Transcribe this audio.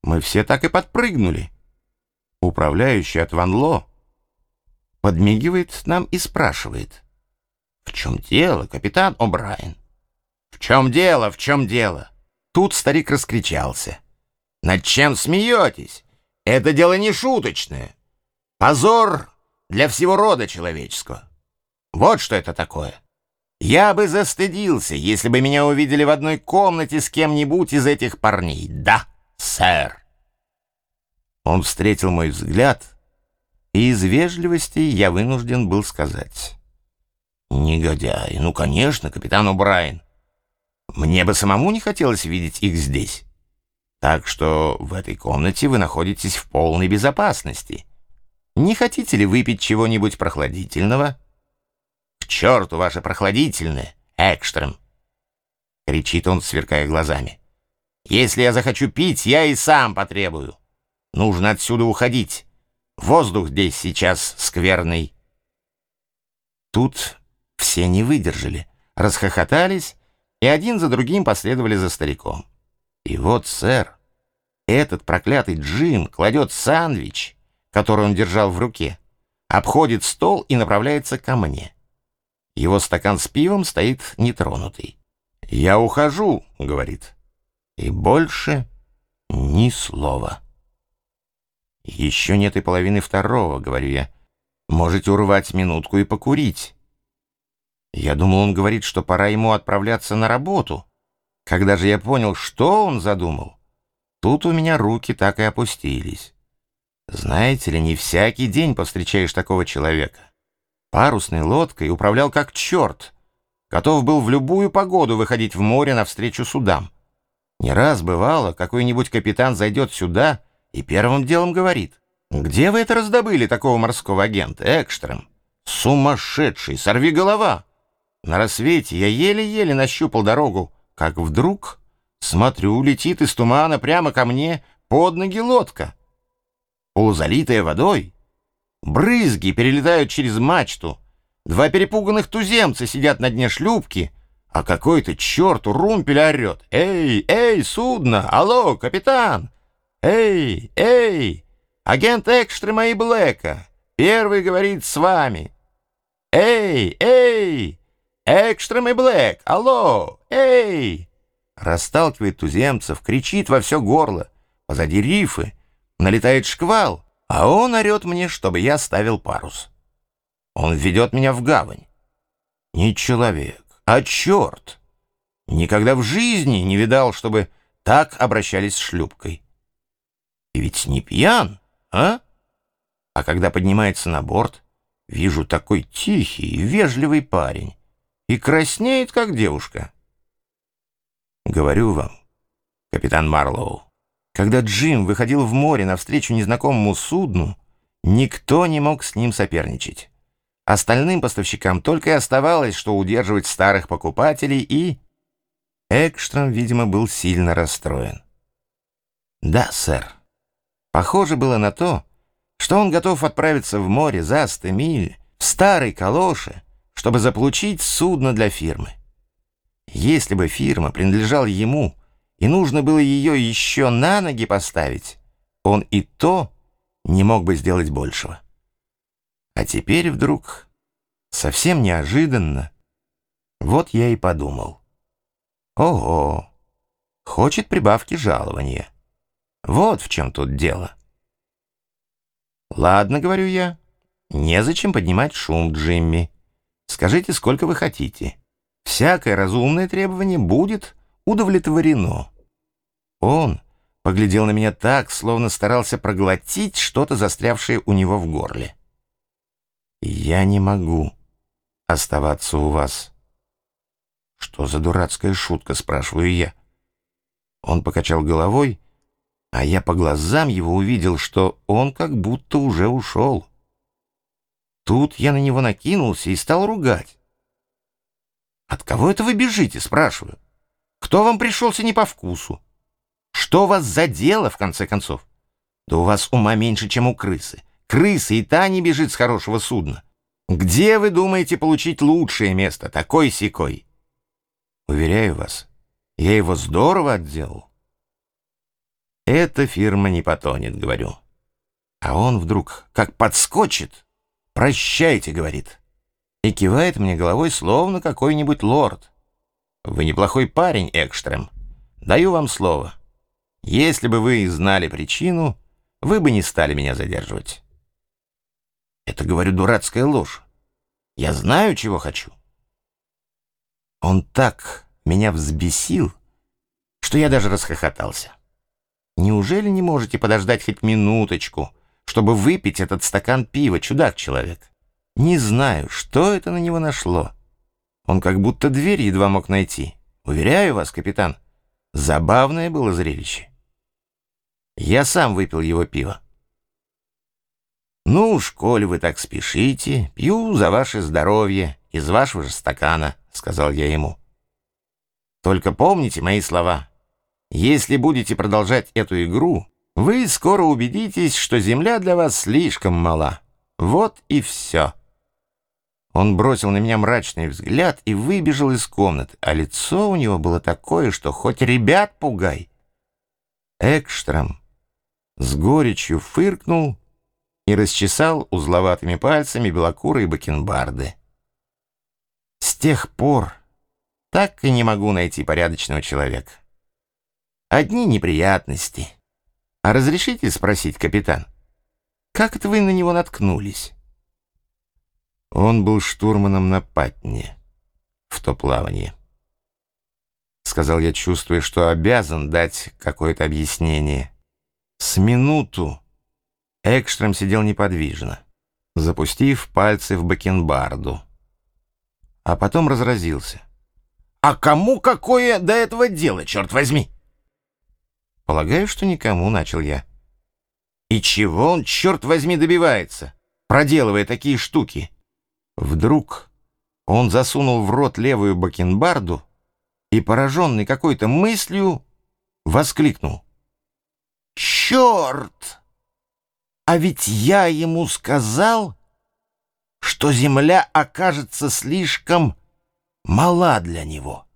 Мы все так и подпрыгнули. Управляющий от Ванло подмигивает нам и спрашивает: «В чем дело, капитан О'Брайен? В чем дело, в чем дело?» Тут старик раскричался: «Над чем смеетесь? Это дело не шуточное. Позор для всего рода человеческого. Вот что это такое. Я бы застыдился, если бы меня увидели в одной комнате с кем-нибудь из этих парней. Да, сэр». Он встретил мой взгляд, и из вежливости я вынужден был сказать: «Негодяй, ну, конечно, капитан О'Брайен. Мне бы самому не хотелось видеть их здесь. Так что в этой комнате вы находитесь в полной безопасности. Не хотите ли выпить чего-нибудь прохладительного?» «К черту ваше прохладительное, Экштрем!» — кричит он, сверкая глазами. «Если я захочу пить, я и сам потребую. Нужно отсюда уходить. Воздух здесь сейчас скверный». Тут все не выдержали, расхохотались и один за другим последовали за стариком. И вот, сэр, этот проклятый Джим кладет сандвич, который он держал в руке, обходит стол и направляется ко мне. Его стакан с пивом стоит нетронутый. «Я ухожу», — говорит, — и больше ни слова. «Еще нет и половины второго», — говорю я. «Можете урвать минутку и покурить». Я думал, он говорит, что пора ему отправляться на работу. Когда же я понял, что он задумал, тут у меня руки так и опустились. Знаете ли, не всякий день повстречаешь такого человека. Парусной лодкой управлял как черт, готов был в любую погоду выходить в море навстречу судам. Не раз бывало, какой-нибудь капитан зайдет сюда и первым делом говорит: «Где вы это раздобыли, такого морского агента, Экштрем? Сумасшедший, сорвиголова!» На рассвете я еле-еле нащупал дорогу, как вдруг, смотрю, летит из тумана прямо ко мне под ноги лодка, полузалитая водой. Брызги перелетают через мачту, два перепуганных туземца сидят на дне шлюпки, а какой-то черт у румпеля орет: «Эй, эй, судно! Алло, капитан! Эй, эй! Агент Экштрема и Блэка! Первый говорит с вами! Эй, эй! Экштрем и Блэк! Алло! Эй!» Расталкивает туземцев, кричит во все горло. Позади рифы налетает шквал, а он орет мне, чтобы я ставил парус. Он ведет меня в гавань. Не человек, а черт. Никогда в жизни не видал, чтобы так обращались с шлюпкой. И ведь не пьян, а? А когда поднимается на борт, вижу, такой тихий и вежливый парень. И краснеет, как девушка. Говорю вам, капитан Марлоу, когда Джим выходил в море навстречу незнакомому судну, никто не мог с ним соперничать. Остальным поставщикам только и оставалось, что удерживать старых покупателей, и... Экштрем, видимо, был сильно расстроен. Да, сэр. Похоже было на то, что он готов отправиться в море за 100 миль в старой калоше, чтобы заполучить судно для фирмы. Если бы фирма принадлежала ему, и нужно было ее еще на ноги поставить, он и то не мог бы сделать большего. А теперь вдруг, совсем неожиданно, вот я и подумал: ого, хочет прибавки жалования. Вот в чем тут дело. «Ладно, — говорю я, — незачем поднимать шум, Джимми. Скажите, сколько вы хотите. Всякое разумное требование будет удовлетворено». Он поглядел на меня так, словно старался проглотить что-то, застрявшее у него в горле. «Я не могу оставаться у вас». «Что за дурацкая шутка?» — спрашиваю я. Он покачал головой, а я по глазам его увидел, что он как будто уже ушел. Тут я на него накинулся и стал ругать. «От кого это вы бежите?» — спрашиваю. «Кто вам пришелся не по вкусу? Что вас задело, в конце концов? Да у вас ума меньше, чем у крысы. Крыса и та не бежит с хорошего судна. Где вы думаете получить лучшее место, такой-сякой? Уверяю вас, я его здорово отделал». Эта фирма не потонет, говорю. А он вдруг как подскочит. «Прощайте», — говорит, и кивает мне головой, словно какой-нибудь лорд. «Вы неплохой парень, Экштрем. Даю вам слово. Если бы вы знали причину, вы бы не стали меня задерживать». Это, говорю, дурацкая ложь. Я знаю, чего хочу. Он так меня взбесил, что я даже расхохотался. Неужели не можете подождать хоть минуточку, чтобы выпить этот стакан пива, чудак-человек? Не знаю, что это на него нашло. Он как будто дверь едва мог найти. Уверяю вас, капитан, забавное было зрелище. Я сам выпил его пиво. «Ну уж, коли вы так спешите, пью за ваше здоровье из вашего же стакана», — сказал я ему. «Только помните мои слова. Если будете продолжать эту игру, вы скоро убедитесь, что земля для вас слишком мала. Вот и все». Он бросил на меня мрачный взгляд и выбежал из комнаты, а лицо у него было такое, что хоть ребят пугай. Экштрем с горечью фыркнул и расчесал узловатыми пальцами белокурые бакенбарды. С тех пор так и не могу найти порядочного человека. Одни неприятности. А разрешите спросить, капитан, как это вы на него наткнулись? Он был штурманом на Патне в то плавание. Сказал я, чувствуя, что обязан дать какое-то объяснение. С минуту Экштрем сидел неподвижно, запустив пальцы в бакенбарду. А потом разразился. «А кому какое до этого дело, черт возьми?» «Полагаю, что никому», — начал я. «И чего он, черт возьми, добивается, проделывая такие штуки?» Вдруг он засунул в рот левую бакенбарду и, пораженный какой-то мыслью, воскликнул: «Черт! А ведь я ему сказал, что земля окажется слишком мала для него».